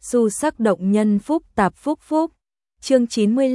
Xu sắc động nhân phúc tạp phúc phúc. Chương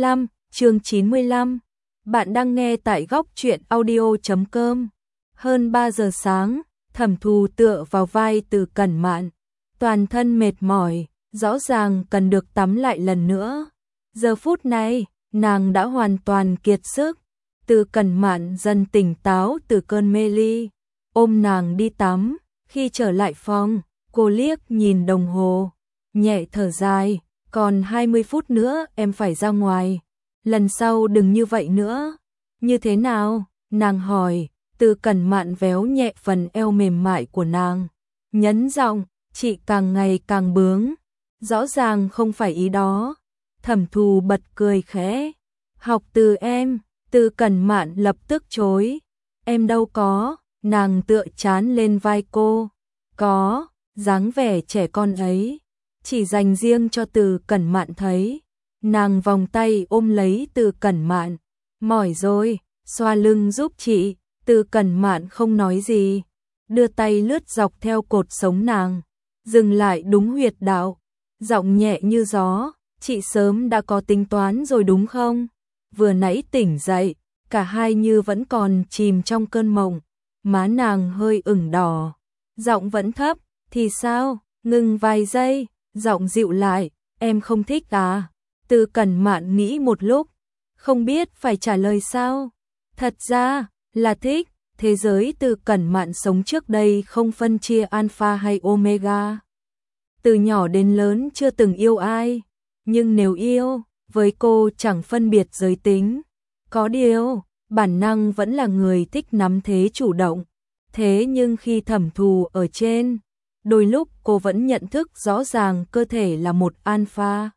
95. Bạn đang nghe tại góc truyện audio.com. Hơn 3 giờ sáng, Thẩm Thù tựa vào vai Từ Cẩn Mạn, toàn thân mệt mỏi, rõ ràng cần được tắm lại lần nữa. Giờ phút này, nàng đã hoàn toàn kiệt sức. Từ Cẩn Mạn dần tỉnh táo từ cơn mê ly, ôm nàng đi tắm. Khi trở lại phòng, cô liếc nhìn đồng hồ, nhẹ thở dài, còn 20 phút nữa em phải ra ngoài, lần sau đừng như vậy nữa. Như thế nào? Nàng hỏi. Từ Cẩn Mạn véo nhẹ phần eo mềm mại của nàng, nhấn giọng, chị càng ngày càng bướng, rõ ràng không phải ý đó. Thẩm Thù bật cười khẽ, học từ em. Từ Cẩn Mạn lập tức chối, em đâu có. Nàng tựa chán lên vai cô, có, dáng vẻ trẻ con ấy chỉ dành riêng cho Từ Cẩn Mạn thấy. Nàng vòng tay ôm lấy Từ Cẩn Mạn, mỏi rồi, xoa lưng giúp chị. Từ Cẩn Mạn không nói gì, đưa tay lướt dọc theo cột sống nàng, dừng lại đúng huyệt đạo, giọng nhẹ như gió, chị sớm đã có tính toán rồi đúng không? Vừa nãy tỉnh dậy, cả hai như vẫn còn chìm trong cơn mộng, má nàng hơi ửng đỏ, giọng vẫn thấp, thì sao? Ngừng vài giây, giọng dịu lại, em không thích à? Từ Cẩn Mạn nghĩ một lúc, không biết phải trả lời sao. Thật ra là thích. Thế giới Từ Cẩn Mạn sống trước đây không phân chia alpha hay omega. Từ nhỏ đến lớn chưa từng yêu ai, nhưng nếu yêu, với cô chẳng phân biệt giới tính. Có điều, bản năng vẫn là người thích nắm thế chủ động. Thế nhưng khi Thẩm Thù ở trên, đôi lúc cô vẫn nhận thức rõ ràng cơ thể là một alpha.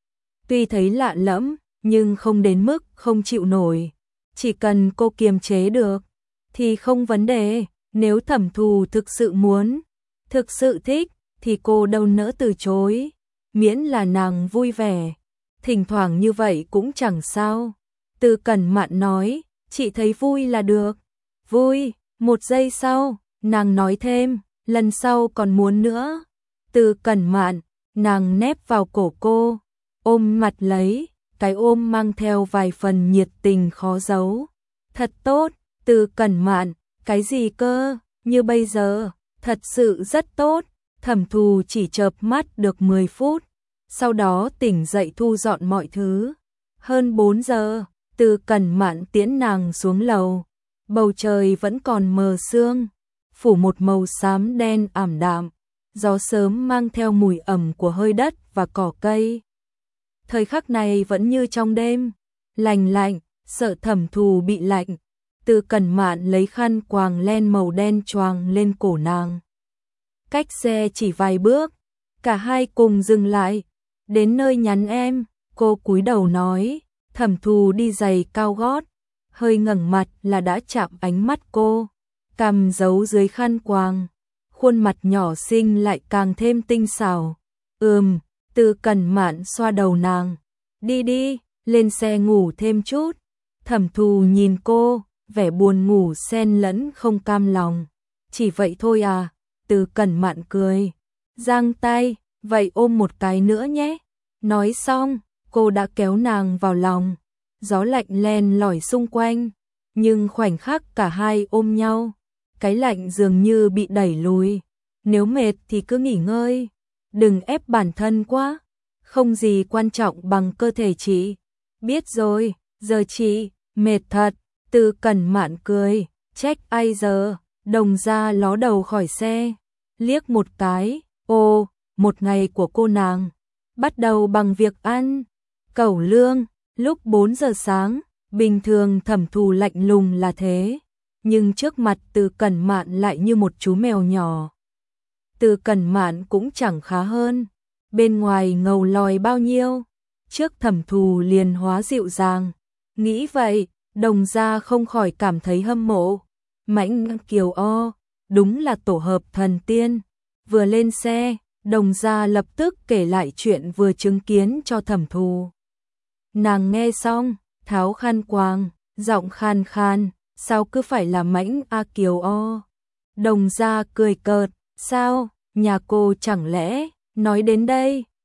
Tuy thấy lạ lẫm, nhưng không đến mức không chịu nổi. Chỉ cần cô kiềm chế được thì không vấn đề. Nếu Thẩm Thù thực sự muốn, thực sự thích, thì cô đâu nỡ từ chối. Miễn là nàng vui vẻ, thỉnh thoảng như vậy cũng chẳng sao. Từ Cẩn Mạn nói, chị thấy vui là được. Vui. Một giây sau, nàng nói thêm, lần sau còn muốn nữa. Từ Cẩn Mạn, nàng nép vào cổ cô, ôm mặt lấy, cái ôm mang theo vài phần nhiệt tình khó giấu. Thật tốt. Từ Cẩn Mạn, cái gì cơ? Như bây giờ, thật sự rất tốt. Thẩm Thù chỉ chợp mắt được 10 phút, sau đó tỉnh dậy thu dọn mọi thứ. Hơn 4 giờ, Từ Cẩn Mạn tiễn nàng xuống lầu. Bầu trời vẫn còn mờ sương, phủ một màu xám đen ảm đạm. Gió sớm mang theo mùi ẩm của hơi đất và cỏ cây. Thời khắc này vẫn như trong đêm, lành lạnh, sợ Thẩm Thù bị lạnh. Từ Cẩn Mạn lấy khăn quàng len màu đen choàng lên cổ nàng. Cách xe chỉ vài bước, cả hai cùng dừng lại. Đến nơi nhắn em, cô cúi đầu nói. Thẩm Thù đi giày cao gót, hơi ngẩng mặt là đã chạm ánh mắt cô, cằm giấu dưới khăn quàng, khuôn mặt nhỏ xinh lại càng thêm tinh xảo. Từ Cẩn Mạn xoa đầu nàng. Đi đi, lên xe ngủ thêm chút. Thẩm Thù nhìn cô, vẻ buồn ngủ xen lẫn không cam lòng. Chỉ vậy thôi à? Từ Cẩn Mạn cười, giang tay, vậy ôm một cái nữa nhé. Nói xong, cô đã kéo nàng vào lòng. Gió lạnh len lỏi xung quanh, nhưng khoảnh khắc cả hai ôm nhau, cái lạnh dường như bị đẩy lùi. Nếu mệt thì cứ nghỉ ngơi, đừng ép bản thân quá. Không gì quan trọng bằng cơ thể chị. Biết rồi, giờ chị mệt thật. Từ Cẩn Mạn cười, trách ai giờ. Đồng Gia ló đầu khỏi xe, liếc một cái. Ô, một ngày của cô nàng bắt đầu bằng việc ăn cẩu lương. Lúc 4 giờ sáng, bình thường Thẩm Thù lạnh lùng là thế, nhưng trước mặt Từ Cẩn Mạn lại như một chú mèo nhỏ. Từ Cẩn Mạn cũng chẳng khá hơn, bên ngoài ngầu lòi bao nhiêu, trước Thẩm Thù liền hóa dịu dàng. Nghĩ vậy, Đồng Gia không khỏi cảm thấy hâm mộ. Mãnh Kiều O, đúng là tổ hợp thần tiên. Vừa lên xe, Đồng Gia lập tức kể lại chuyện vừa chứng kiến cho Thẩm Thù. Nàng nghe xong, tháo khăn quàng, giọng khan khan, sao cứ phải là Mãnh A Kiều O? Đồng Gia cười cợt, sao, nhà cô chẳng lẽ? Nói đến đây,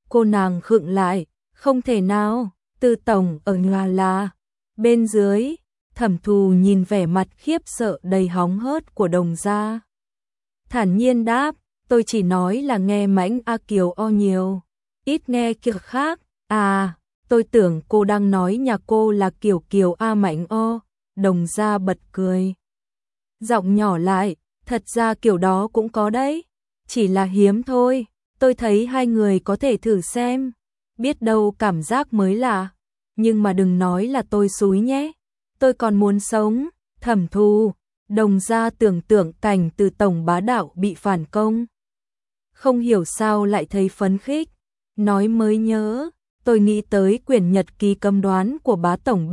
Cô nàng khựng lại, không thể nào, Từ tổng ở nhà là bên dưới. Thẩm Thù nhìn vẻ mặt khiếp sợ đầy hóng hớt của Đồng gia, thản nhiên đáp, tôi chỉ nói là nghe Mãnh A Kiều o nhiều, ít nghe kiểu khác. À, tôi tưởng cô đang nói nhà cô là Kiều Kiều A Mãnh o. Đồng gia bật cười, giọng nhỏ lại, thật ra kiểu đó cũng có đấy, chỉ là hiếm thôi. Tôi thấy hai người có thể thử xem, biết đâu cảm giác mới lạ. Nhưng mà đừng nói là tôi xúi nhé, tôi còn muốn sống. Thẩm Thù, Đồng gia tưởng tượng cảnh Từ tổng bá đạo bị phản công, không hiểu sao lại thấy phấn khích. Nói mới nhớ, tôi nghĩ tới quyển nhật ký cấm đoán của bá tổng B,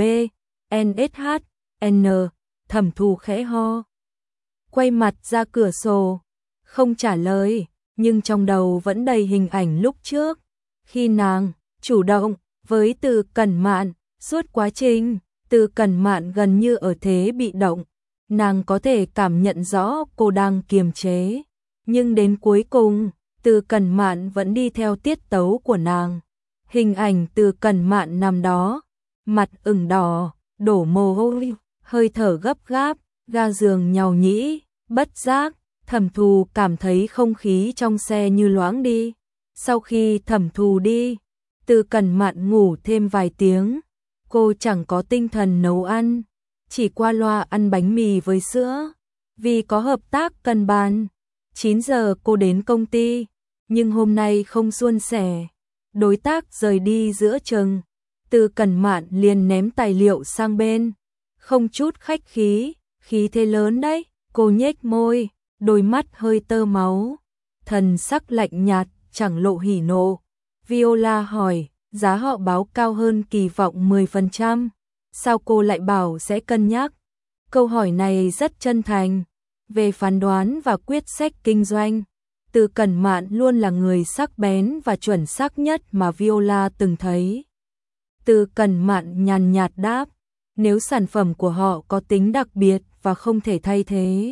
NSH, N. Thẩm Thù khẽ ho, quay mặt ra cửa sổ, không trả lời, nhưng trong đầu vẫn đầy hình ảnh lúc trước, khi nàng chủ động với Từ Cẩn Mạn, suốt quá trình Từ Cẩn Mạn gần như ở thế bị động, nàng có thể cảm nhận rõ cô đang kiềm chế, nhưng đến cuối cùng, Từ Cẩn Mạn vẫn đi theo tiết tấu của nàng. Hình ảnh Từ Cẩn Mạn nằm đó, mặt ửng đỏ, đổ mồ hôi, hơi thở gấp gáp, ga giường nhàu nhĩ, bất giác, Thẩm Thù cảm thấy không khí trong xe như loãng đi. Sau khi Thẩm Thù đi, Từ Cẩn Mạn ngủ thêm vài tiếng, cô chẳng có tinh thần nấu ăn, chỉ qua loa ăn bánh mì với sữa, vì có hợp tác cần bàn. 9 giờ cô đến công ty, nhưng hôm nay không suôn sẻ. Đối tác rời đi giữa chừng, Từ Cẩn Mạn liền ném tài liệu sang bên, không chút khách khí, khí thế lớn đấy. Cô nhếch môi, đôi mắt hơi tơ máu, thần sắc lạnh nhạt, chẳng lộ hỉ nộ. Viola hỏi, giá họ báo cao hơn kỳ vọng 10%, sao cô lại bảo sẽ cân nhắc? Câu hỏi này rất chân thành. Về phán đoán và quyết sách kinh doanh, Từ Cẩn Mạn luôn là người sắc bén và chuẩn xác nhất mà Viola từng thấy. Từ Cẩn Mạn nhàn nhạt đáp, nếu sản phẩm của họ có tính đặc biệt và không thể thay thế,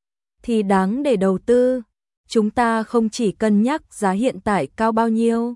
thì đáng để đầu tư. Chúng ta không chỉ cân nhắc giá hiện tại cao bao nhiêu,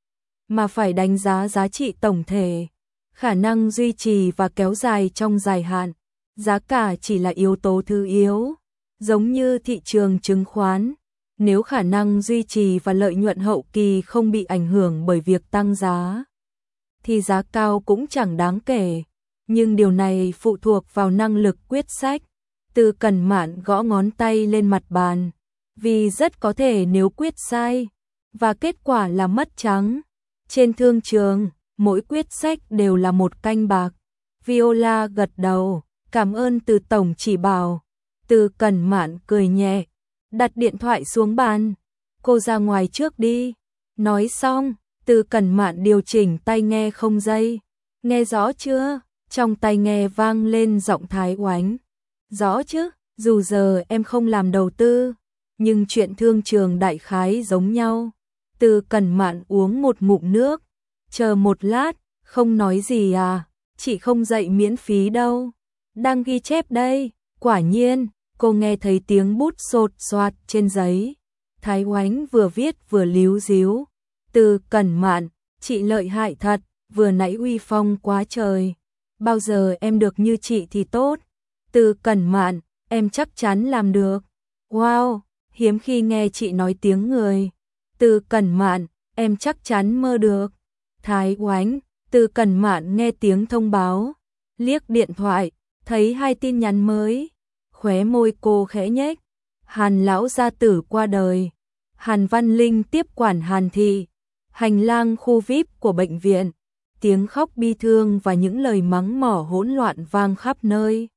mà phải đánh giá giá trị tổng thể, khả năng duy trì và kéo dài trong dài hạn. Giá cả chỉ là yếu tố thứ yếu, giống như thị trường chứng khoán. Nếu khả năng duy trì và lợi nhuận hậu kỳ không bị ảnh hưởng bởi việc tăng giá, thì giá cao cũng chẳng đáng kể. Nhưng điều này phụ thuộc vào năng lực quyết sách. Từ Cẩn Mạn gõ ngón tay lên mặt bàn, vì rất có thể nếu quyết sai, và kết quả là mất trắng. Trên thương trường, mỗi quyết sách đều là một canh bạc. Viola gật đầu, cảm ơn Từ tổng chỉ bảo. Từ Cẩn Mạn cười nhẹ, đặt điện thoại xuống bàn. Cô ra ngoài trước đi. Nói xong, Từ Cẩn Mạn điều chỉnh tai nghe không dây. Nghe rõ chưa? Trong tai nghe vang lên giọng Thái Oánh. Rõ chứ, dù giờ em không làm đầu tư, nhưng chuyện thương trường đại khái giống nhau. Từ Cẩn Mạn uống một ngụm nước. Chờ một lát, không nói gì à? Chị không dạy miễn phí đâu. Đang ghi chép đây. Quả nhiên, cô nghe thấy tiếng bút sột soạt trên giấy. Thái Oánh vừa viết vừa líu díu. Từ Cẩn Mạn, chị lợi hại thật, vừa nãy uy phong quá trời. Bao giờ em được như chị thì tốt. Từ Cẩn Mạn, em chắc chắn làm được. Wow, hiếm khi nghe chị nói tiếng người. Từ Cẩn Mạn, em chắc chắn mơ được. Thái Oánh, Từ Cẩn Mạn nghe tiếng thông báo, liếc điện thoại, thấy 2 tin nhắn mới. Khóe môi cô khẽ nhếch. Hàn lão gia tử qua đời. Hàn Văn Linh tiếp quản Hàn thị. Hành lang khu VIP của bệnh viện. Tiếng khóc bi thương và những lời mắng mỏ hỗn loạn vang khắp nơi.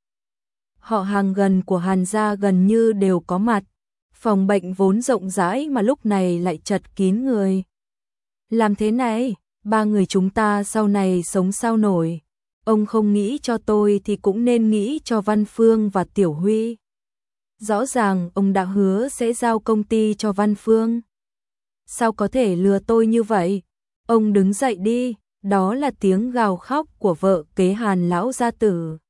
Họ hàng gần của Hàn gia gần như đều có mặt. Phòng bệnh vốn rộng rãi mà lúc này lại chật kín người. Làm thế này, 3 người chúng ta sau này sống sao nổi. Ông không nghĩ cho tôi thì cũng nên nghĩ cho Văn Phương và Tiểu Huy. Rõ ràng ông đã hứa sẽ giao công ty cho Văn Phương. Sao có thể lừa tôi như vậy? Ông đứng dậy đi. Đó là tiếng gào khóc của vợ kế Hàn lão gia tử.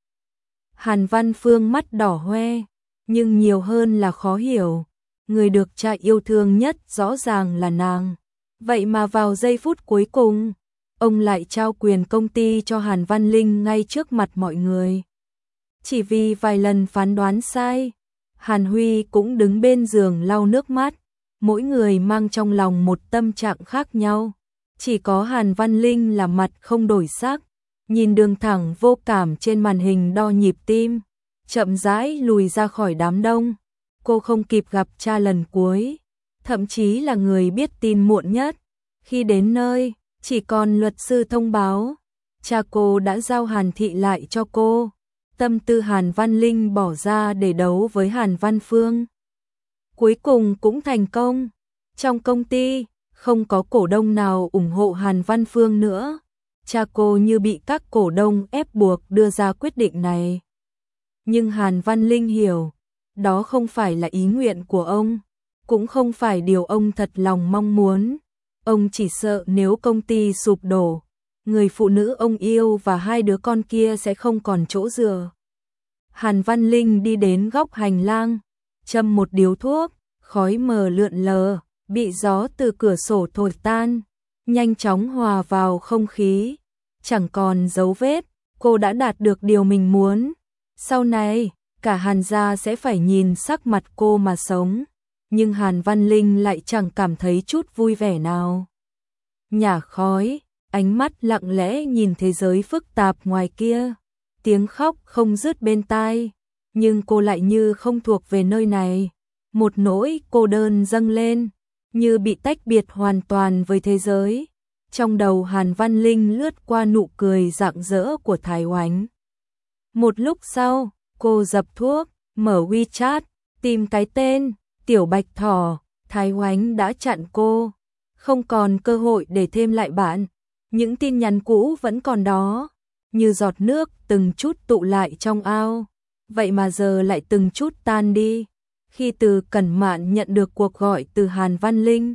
Hàn Văn Phương mắt đỏ hoe, nhưng nhiều hơn là khó hiểu. Người được cha yêu thương nhất rõ ràng là nàng. Vậy mà vào giây phút cuối cùng, ông lại trao quyền công ty cho Hàn Văn Linh ngay trước mặt mọi người. Chỉ vì vài lần phán đoán sai, Hàn Huy cũng đứng bên giường lau nước mắt, mỗi người mang trong lòng một tâm trạng khác nhau. Chỉ có Hàn Văn Linh là mặt không đổi sắc, nhìn đường thẳng vô cảm trên màn hình đo nhịp tim, chậm rãi lùi ra khỏi đám đông. Cô không kịp gặp cha lần cuối, thậm chí là người biết tin muộn nhất. Khi đến nơi, chỉ còn luật sư thông báo, cha cô đã giao Hàn Thị lại cho cô. Tâm tư Hàn Văn Linh bỏ ra để đấu với Hàn Văn Phương, cuối cùng cũng thành công. Trong công ty, không có cổ đông nào ủng hộ Hàn Văn Phương nữa. Cha cô như bị các cổ đông ép buộc đưa ra quyết định này. Nhưng Hàn Văn Linh hiểu, đó không phải là ý nguyện của ông, cũng không phải điều ông thật lòng mong muốn. Ông chỉ sợ nếu công ty sụp đổ, người phụ nữ ông yêu và hai đứa con kia sẽ không còn chỗ dựa. Hàn Văn Linh đi đến góc hành lang, châm một điếu thuốc, khói mờ lượn lờ, bị gió từ cửa sổ thổi tan, nhanh chóng hòa vào không khí. Chẳng còn dấu vết, cô đã đạt được điều mình muốn. Sau này, cả Hàn gia sẽ phải nhìn sắc mặt cô mà sống. Nhưng Hàn Văn Linh lại chẳng cảm thấy chút vui vẻ nào. Nhả khói, ánh mắt lặng lẽ nhìn thế giới phức tạp ngoài kia. Tiếng khóc không dứt bên tai, nhưng cô lại như không thuộc về nơi này. Một nỗi cô đơn dâng lên, như bị tách biệt hoàn toàn với thế giới. Trong đầu Hàn Văn Linh lướt qua nụ cười rạng rỡ của Thái Oánh. Một lúc sau, cô dập thuốc, mở WeChat, tìm cái tên Tiểu Bạch Thỏ. Thái Oánh đã chặn cô, không còn cơ hội để thêm lại bạn. Những tin nhắn cũ vẫn còn đó, như giọt nước từng chút tụ lại trong ao, vậy mà giờ lại từng chút tan đi. Khi Từ Cẩn Mạn nhận được cuộc gọi từ Hàn Văn Linh,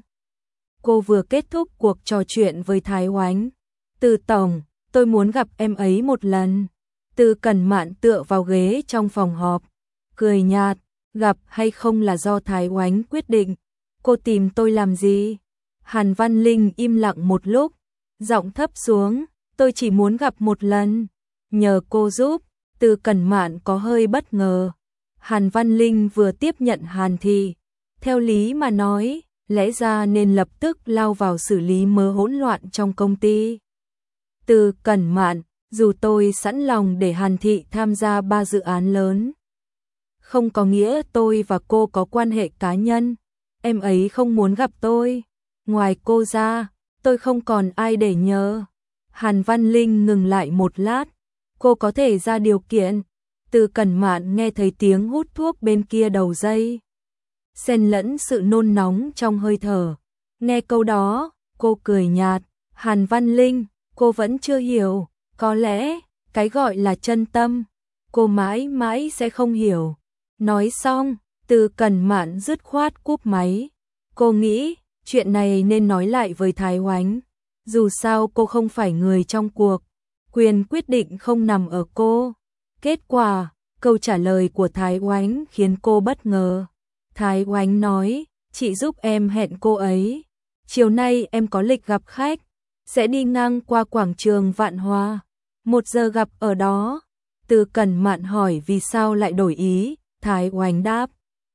cô vừa kết thúc cuộc trò chuyện với Thái Oánh. Từ tổng, tôi muốn gặp em ấy một lần. Từ Cẩn Mạn tựa vào ghế trong phòng họp, cười nhạt, gặp hay không là do Thái Oánh quyết định. Cô tìm tôi làm gì? Hàn Văn Linh im lặng một lúc, giọng thấp xuống, tôi chỉ muốn gặp một lần, nhờ cô giúp. Từ Cẩn Mạn có hơi bất ngờ. Hàn Văn Linh vừa tiếp nhận Hàn Thị, theo lý mà nói, lẽ ra nên lập tức lao vào xử lý mớ hỗn loạn trong công ty. Từ Cẩn Mạn, dù tôi sẵn lòng để Hàn Thị tham gia 3 dự án lớn, không có nghĩa tôi và cô có quan hệ cá nhân. Em ấy không muốn gặp tôi, ngoài cô ra, tôi không còn ai để nhờ. Hàn Văn Linh ngừng lại một lát, cô có thể ra điều kiện. Từ Cẩn Mạn nghe thấy tiếng hút thuốc bên kia đầu dây, xen lẫn sự nôn nóng trong hơi thở. Nghe câu đó, cô cười nhạt. Hàn Văn Linh, cô vẫn chưa hiểu, có lẽ cái gọi là chân tâm, cô mãi mãi sẽ không hiểu. Nói xong, Từ Cẩn Mạn dứt khoát cúp máy. Cô nghĩ chuyện này nên nói lại với Thái Oánh. Dù sao cô không phải người trong cuộc, quyền quyết định không nằm ở cô. Kết quả, câu trả lời của Thái Oánh khiến cô bất ngờ. Thái Oánh nói, chị giúp em hẹn cô ấy. Chiều nay em có lịch gặp khách, sẽ đi ngang qua quảng trường Vạn Hoa. 1 giờ gặp ở đó. Từ Cẩn Mạn hỏi vì sao lại đổi ý. Thái Oánh đáp,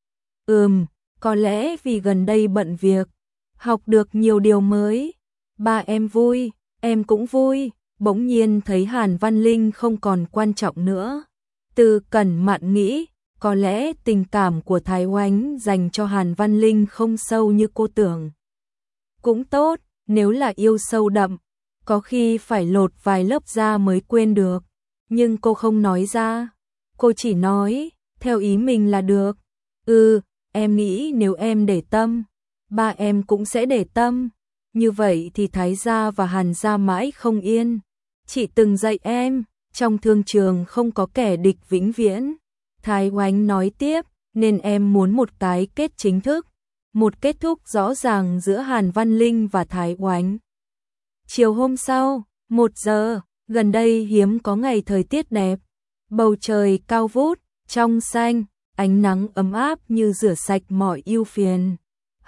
có lẽ vì gần đây bận việc, học được nhiều điều mới. Ba em vui, em cũng vui. Bỗng nhiên thấy Hàn Văn Linh không còn quan trọng nữa. Từ Cẩn Mạn nghĩ, có lẽ tình cảm của Thái Oánh dành cho Hàn Văn Linh không sâu như cô tưởng. Cũng tốt, nếu là yêu sâu đậm, có khi phải lột vài lớp da mới quên được. Nhưng cô không nói ra, cô chỉ nói, theo ý mình là được. Em nghĩ nếu em để tâm, ba em cũng sẽ để tâm. Như vậy thì Thái gia và Hàn gia mãi không yên. Chị từng dạy em, trong thương trường không có kẻ địch vĩnh viễn. Thái Oánh nói tiếp, nên em muốn một cái kết chính thức, một kết thúc rõ ràng giữa Hàn Văn Linh và Thái Oánh. Chiều hôm sau, 1 giờ, gần đây hiếm có ngày thời tiết đẹp. Bầu trời cao vút, trong xanh, ánh nắng ấm áp như rửa sạch mọi ưu phiền.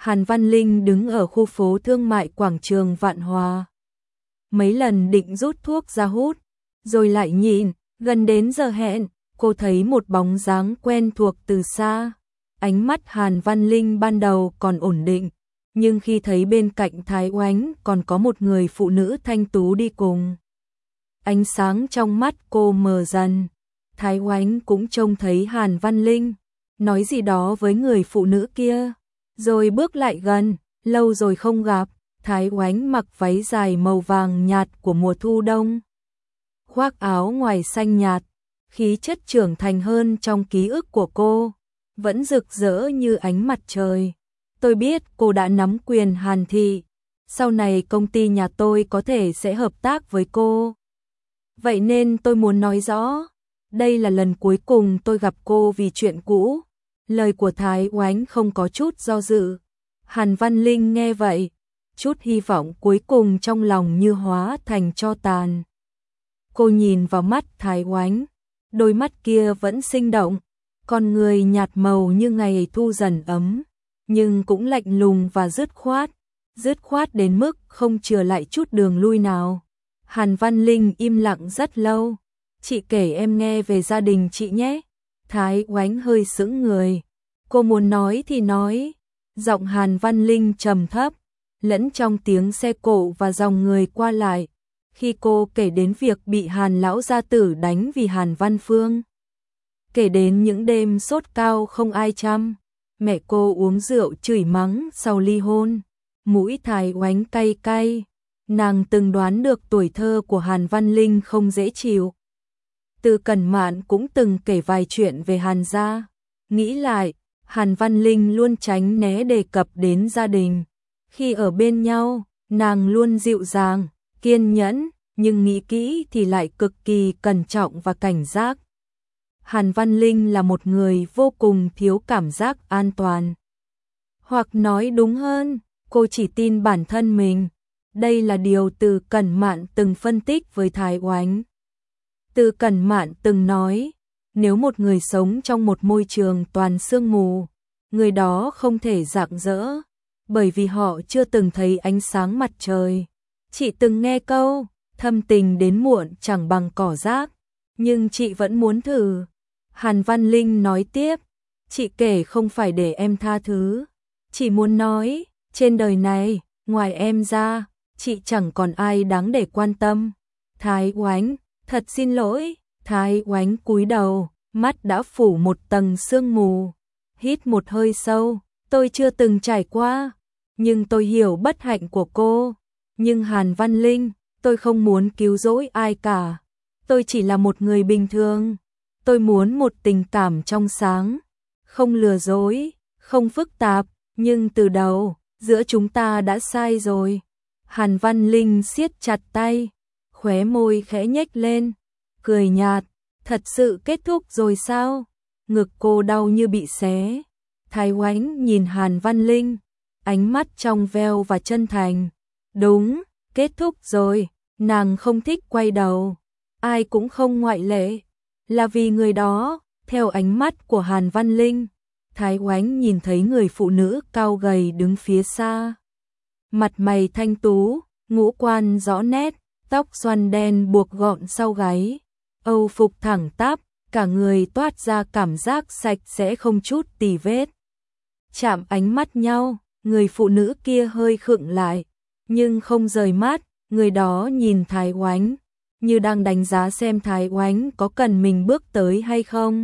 Hàn Văn Linh đứng ở khu phố thương mại quảng trường Vạn Hòa. Mấy lần định rút thuốc ra hút, rồi lại nhìn, gần đến giờ hẹn, cô thấy một bóng dáng quen thuộc từ xa. Ánh mắt Hàn Văn Linh ban đầu còn ổn định, nhưng khi thấy bên cạnh Thái Oánh còn có một người phụ nữ thanh tú đi cùng, ánh sáng trong mắt cô mờ dần. Thái Oánh cũng trông thấy Hàn Văn Linh, nói gì đó với người phụ nữ kia, rồi bước lại gần. Lâu rồi không gặp. Thái Oánh mặc váy dài màu vàng nhạt của mùa thu đông, khoác áo ngoài xanh nhạt, khí chất trưởng thành hơn trong ký ức của cô, vẫn rực rỡ như ánh mặt trời. Tôi biết cô đã nắm quyền Hàn thị, sau này công ty nhà tôi có thể sẽ hợp tác với cô. Vậy nên tôi muốn nói rõ, đây là lần cuối cùng tôi gặp cô vì chuyện cũ. Lời của Thái Oánh không có chút do dự. Hàn Văn Linh nghe vậy, chút hy vọng cuối cùng trong lòng như hóa thành tro tàn. Cô nhìn vào mắt Thái Oánh, đôi mắt kia vẫn sinh động, con người nhạt màu như ngày thu dần ấm, nhưng cũng lạnh lùng và dứt khoát đến mức không chừa lại chút đường lui nào. Hàn Văn Linh im lặng rất lâu. Chị kể em nghe về gia đình chị nhé. Thái Oánh hơi sững người. Cô muốn nói thì nói. Giọng Hàn Văn Linh trầm thấp, lẫn trong tiếng xe cộ và dòng người qua lại. Khi cô kể đến việc bị Hàn lão gia tử đánh vì Hàn Văn Phương, kể đến những đêm sốt cao không ai chăm, mẹ cô uống rượu chửi mắng sau ly hôn, mũi Thái Oánh cay cay. Nàng từng đoán được tuổi thơ của Hàn Văn Linh không dễ chịu. Từ Cẩn Mạn cũng từng kể vài chuyện về Hàn gia. Nghĩ lại, Hàn Văn Linh luôn tránh né đề cập đến gia đình. Khi ở bên nhau, nàng luôn dịu dàng, kiên nhẫn, nhưng nghĩ kỹ thì lại cực kỳ cẩn trọng và cảnh giác. Hàn Văn Linh là một người vô cùng thiếu cảm giác an toàn. Hoặc nói đúng hơn, cô chỉ tin bản thân mình. Đây là điều Từ Cẩn Mạn từng phân tích với Thái Oánh. Từ Cẩn Mạn từng nói, nếu một người sống trong một môi trường toàn sương mù, người đó không thể rạng rỡ, bởi vì họ chưa từng thấy ánh sáng mặt trời. Chị từng nghe câu, thâm tình đến muộn chẳng bằng cỏ rác, nhưng chị vẫn muốn thử. Hàn Văn Linh nói tiếp, chị kể không phải để em tha thứ, chỉ muốn nói, trên đời này, ngoài em ra, chị chẳng còn ai đáng để quan tâm. Thái Oánh, thật xin lỗi. Thái Oánh cúi đầu, mắt đã phủ một tầng sương mù. Hít một hơi sâu, tôi chưa từng trải qua, nhưng tôi hiểu bất hạnh của cô. Nhưng Hàn Văn Linh, tôi không muốn cứu rỗi ai cả. Tôi chỉ là một người bình thường. Tôi muốn một tình cảm trong sáng, không lừa dối, không phức tạp, nhưng từ đầu, giữa chúng ta đã sai rồi. Hàn Văn Linh siết chặt tay, khóe môi khẽ nhếch lên, cười nhạt, thật sự kết thúc rồi sao? Ngực cô đau như bị xé. Thái Oánh nhìn Hàn Văn Linh, ánh mắt trong veo và chân thành. Đúng, kết thúc rồi. Nàng không thích quay đầu, ai cũng không ngoại lệ. Là vì người đó. Theo ánh mắt của Hàn Văn Linh, Thái Oánh nhìn thấy người phụ nữ cao gầy đứng phía xa. Mặt mày thanh tú, ngũ quan rõ nét, tóc xoăn đen buộc gọn sau gáy, âu phục thẳng tắp, cả người toát ra cảm giác sạch sẽ không chút tì vết. Chạm ánh mắt nhau, người phụ nữ kia hơi khựng lại, nhưng không rời mắt. Người đó nhìn Thái Oánh, như đang đánh giá xem Thái Oánh có cần mình bước tới hay không.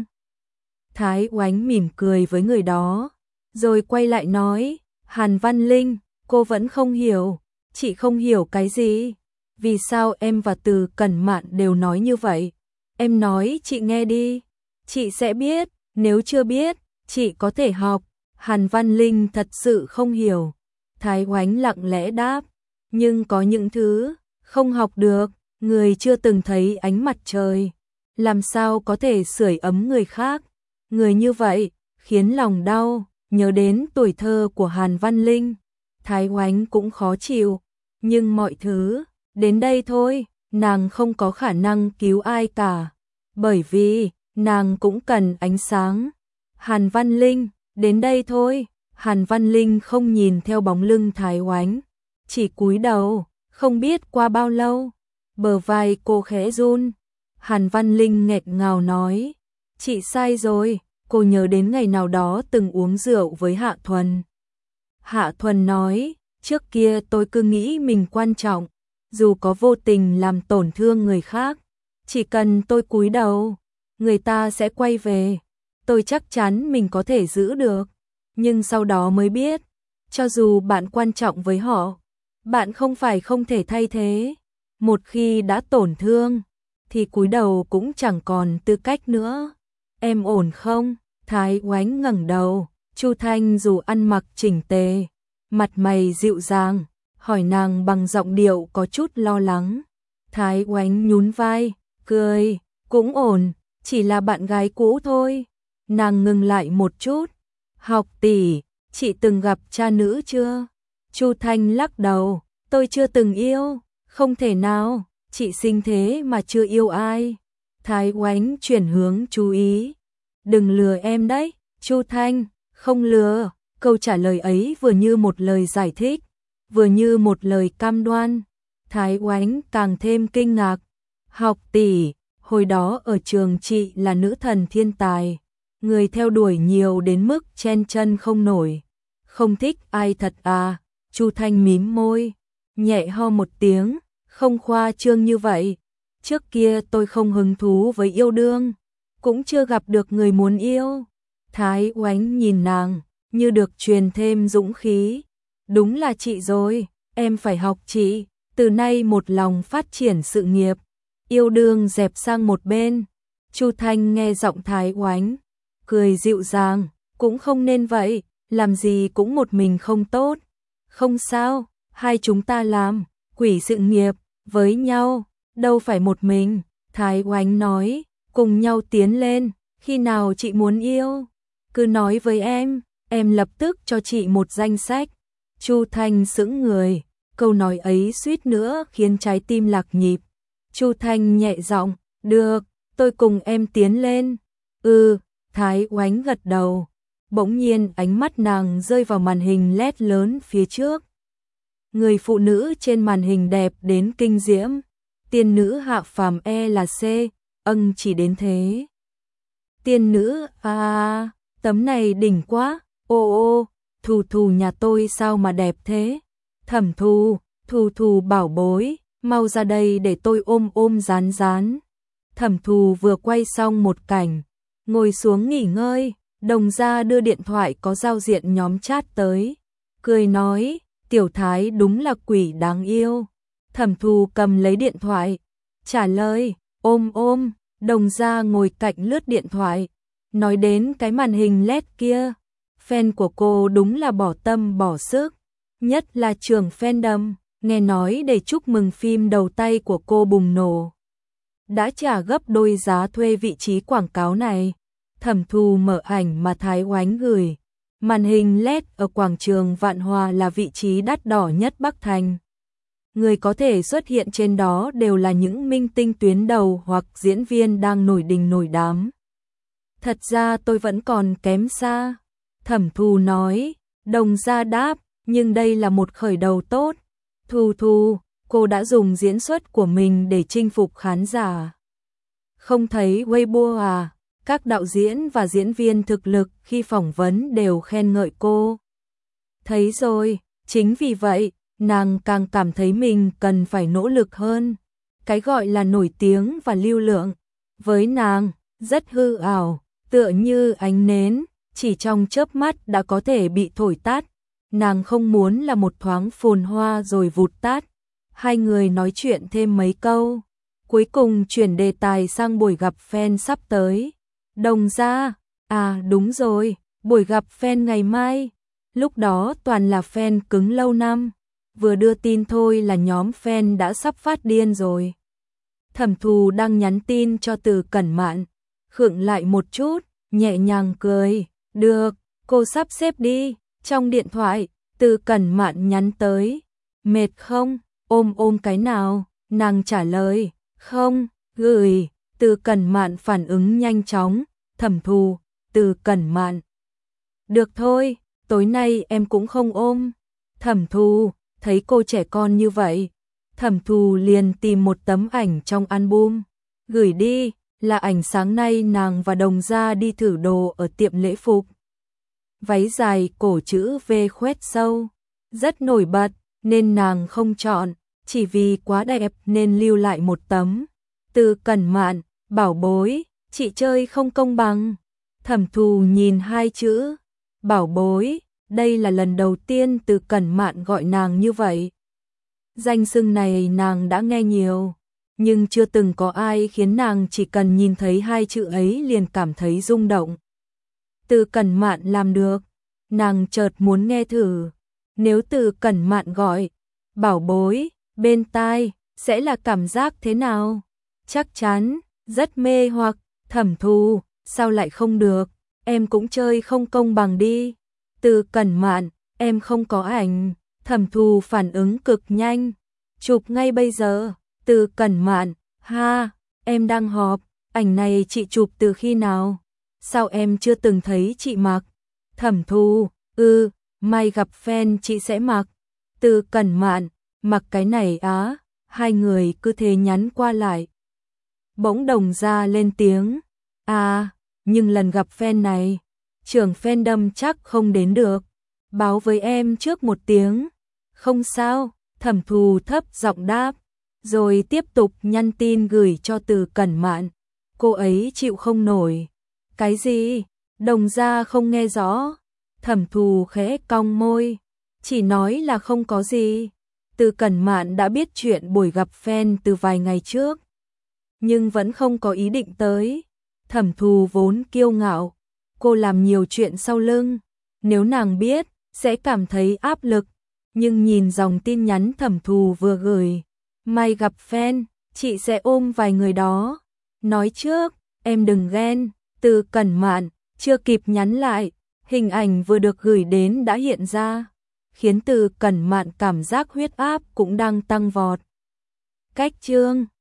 Thái Oánh mỉm cười với người đó, rồi quay lại nói, Hàn Văn Linh, cô vẫn không hiểu. Chị không hiểu cái gì? Vì sao em và Từ Cẩn Mạn đều nói như vậy? Em nói chị nghe đi, chị sẽ biết, nếu chưa biết, chị có thể học. Hàn Văn Linh thật sự không hiểu. Thái Oánh lặng lẽ đáp, nhưng có những thứ không học được, người chưa từng thấy ánh mặt trời, làm sao có thể sưởi ấm người khác? Người như vậy khiến lòng đau, nhớ đến tuổi thơ của Hàn Văn Linh. Thái Oánh cũng khó chịu, nhưng mọi thứ đến đây thôi, nàng không có khả năng cứu ai cả, bởi vì nàng cũng cần ánh sáng. Hàn Văn Linh, đến đây thôi. Hàn Văn Linh không nhìn theo bóng lưng Thái Oánh, chỉ cúi đầu, không biết qua bao lâu, bờ vai cô khẽ run. Hàn Văn Linh nghẹn ngào nói, chị sai rồi, cô nhớ đến ngày nào đó từng uống rượu với Hạ Thuần. Hạ Thuần nói, trước kia tôi cứ nghĩ mình quan trọng, dù có vô tình làm tổn thương người khác, chỉ cần tôi cúi đầu, người ta sẽ quay về, tôi chắc chắn mình có thể giữ được. Nhưng sau đó mới biết, cho dù bạn quan trọng với họ, bạn không phải không thể thay thế. Một khi đã tổn thương, thì cúi đầu cũng chẳng còn tư cách nữa. Em ổn không? Thái Oánh ngẩng đầu, Chu Thanh dù ăn mặc chỉnh tề, mặt mày dịu dàng, hỏi nàng bằng giọng điệu có chút lo lắng. Thái Oánh nhún vai, cười, cũng ổn, chỉ là bạn gái cũ thôi. Nàng ngừng lại một chút. Học tỷ, chị từng gặp cha nữ chưa? Chu Thanh lắc đầu, tôi chưa từng yêu, không thể nào, chị sinh thế mà chưa yêu ai. Thái Oánh chuyển hướng chú ý, đừng lừa em đấy. Chu Thanh, không lừa. Câu trả lời ấy vừa như một lời giải thích, vừa như một lời cam đoan. Thái Oánh càng thêm kinh ngạc. Học tỷ, hồi đó ở trường chị là nữ thần thiên tài, người theo đuổi nhiều đến mức chen chân không nổi. Không thích ai thật à? Chu Thanh mím môi, nhẹ ho một tiếng, không khoa trương như vậy. Trước kia tôi không hứng thú với yêu đương, cũng chưa gặp được người muốn yêu. Thái Oánh nhìn nàng, như được truyền thêm dũng khí. Đúng là chị rồi, em phải học chị, từ nay một lòng phát triển sự nghiệp, yêu đương dẹp sang một bên. Chu Thanh nghe giọng Thái Oánh, cười dịu dàng, cũng không nên vậy, làm gì cũng một mình không tốt. Không sao, hai chúng ta làm quỷ sự nghiệp với nhau, đâu phải một mình. Thái Oánh nói, cùng nhau tiến lên, khi nào chị muốn yêu, cứ nói với em lập tức cho chị một danh sách. Chu Thanh sững người, câu nói ấy suýt nữa khiến trái tim lạc nhịp. Chu Thanh nhẹ giọng, được, tôi cùng em tiến lên. Thái Oánh gật đầu. Bỗng nhiên ánh mắt nàng rơi vào màn hình LED lớn phía trước. Người phụ nữ trên màn hình đẹp đến kinh diễm, tiên nữ hạ phàm là C, chỉ đến thế. Tiên nữ, tấm này đỉnh quá, ô, Thù Thù nhà tôi sao mà đẹp thế? Thẩm Thù, Thù bảo bối, mau ra đây để tôi ôm rán rán. Thẩm Thù vừa quay xong một cảnh, ngồi xuống nghỉ ngơi, Đồng Gia đưa điện thoại có giao diện nhóm chat tới, cười nói, Tiểu Thái đúng là quỷ đáng yêu. Thẩm Thù cầm lấy điện thoại, trả lời, ôm. Đồng Gia ngồi cạnh lướt điện thoại, nói đến cái màn hình LED kia, fan của cô đúng là bỏ tâm bỏ sức, nhất là trường fandom, nghe nói để chúc mừng phim đầu tay của cô bùng nổ, đã trả gấp đôi giá thuê vị trí quảng cáo này. Thẩm Thù mở ảnh mà Thái Oánh gửi, màn hình LED ở quảng trường Vạn Hòa là vị trí đắt đỏ nhất Bắc Thành. Người có thể xuất hiện trên đó đều là những minh tinh tuyến đầu hoặc diễn viên đang nổi đình nổi đám. Thật ra tôi vẫn còn kém xa. Thẩm Thù nói. Đồng Gia đáp, nhưng đây là một khởi đầu tốt. Thù, cô đã dùng diễn xuất của mình để chinh phục khán giả. Không thấy Weibo à? Các đạo diễn và diễn viên thực lực khi phỏng vấn đều khen ngợi cô. Thấy rồi, chính vì vậy, nàng càng cảm thấy mình cần phải nỗ lực hơn. Cái gọi là nổi tiếng và lưu lượng, với nàng, rất hư ảo, tựa như ánh nến, chỉ trong chớp mắt đã có thể bị thổi tắt. Nàng không muốn là một thoáng phồn hoa rồi vụt tắt. Hai người nói chuyện thêm mấy câu, cuối cùng chuyển đề tài sang buổi gặp fan sắp tới. Đồng Gia, đúng rồi, buổi gặp fan ngày mai. Lúc đó toàn là fan cứng lâu năm, vừa đưa tin thôi là nhóm fan đã sắp phát điên rồi. Thẩm Thù đang nhắn tin cho Từ Cẩn Mạn, khựng lại một chút, nhẹ nhàng cười, được, cô sắp xếp đi. Trong điện thoại, Từ Cẩn Mạn nhắn tới, mệt không, ôm cái nào, nàng trả lời, không, gửi. Từ Cẩn Mạn phản ứng nhanh chóng, Thẩm Thù, Từ Cẩn Mạn. Được thôi, tối nay em cũng không ôm. Thẩm Thu, thấy cô trẻ con như vậy, Thẩm Thu liền tìm một tấm ảnh trong album, gửi đi, là ảnh sáng nay nàng và Đồng Gia đi thử đồ ở tiệm lễ phục. Váy dài cổ chữ V khoét sâu, rất nổi bật, nên nàng không chọn, chỉ vì quá đẹp nên lưu lại một tấm. Từ Cẩn Mạn, bảo bối, chị chơi không công bằng. Thẩm Thu nhìn hai chữ, bảo bối, đây là lần đầu tiên Từ Cẩn Mạn gọi nàng như vậy. Danh xưng này nàng đã nghe nhiều, nhưng chưa từng có ai khiến nàng chỉ cần nhìn thấy hai chữ ấy liền cảm thấy rung động. Từ Cẩn Mạn làm được, nàng chợt muốn nghe thử. Nếu Từ Cẩn Mạn gọi, bảo bối, bên tai, sẽ là cảm giác thế nào? Chắc chắn, rất mê hoặc. Thẩm Thu, sao lại không được, em cũng chơi không công bằng đi. Từ Cẩn Mạn, em không có ảnh. Thẩm Thu phản ứng cực nhanh, chụp ngay bây giờ. Từ Cẩn Mạn, ha, em đang họp, ảnh này chị chụp từ khi nào? Sao em chưa từng thấy chị mặc? Thẩm Thu, mai gặp fan chị sẽ mặc. Từ Cẩn Mạn, mặc cái này á. Hai người cứ thế nhắn qua lại. Bỗng Đồng Gia lên tiếng, nhưng lần gặp fan này, trưởng fandom chắc không đến được. Báo với em trước một tiếng. Không sao, Thẩm Thu thấp giọng đáp, rồi tiếp tục nhắn tin gửi cho Từ Cẩn Mạn. Cô ấy chịu không nổi. Cái gì? Đồng Gia không nghe rõ. Thẩm Thu khẽ cong môi, chỉ nói là không có gì. Từ Cẩn Mạn đã biết chuyện buổi gặp fan từ vài ngày trước, nhưng vẫn không có ý định tới. Thẩm Thu vốn kiêu ngạo, cô làm nhiều chuyện sau lưng, nếu nàng biết, sẽ cảm thấy áp lực. Nhưng nhìn dòng tin nhắn Thẩm Thu vừa gửi, mai gặp fan, chị sẽ ôm vài người đó. Nói trước, em đừng ghen. Từ Cẩn Mạn chưa kịp nhắn lại, hình ảnh vừa được gửi đến đã hiện ra, khiến Từ Cẩn Mạn cảm giác huyết áp cũng đang tăng vọt. Cách chương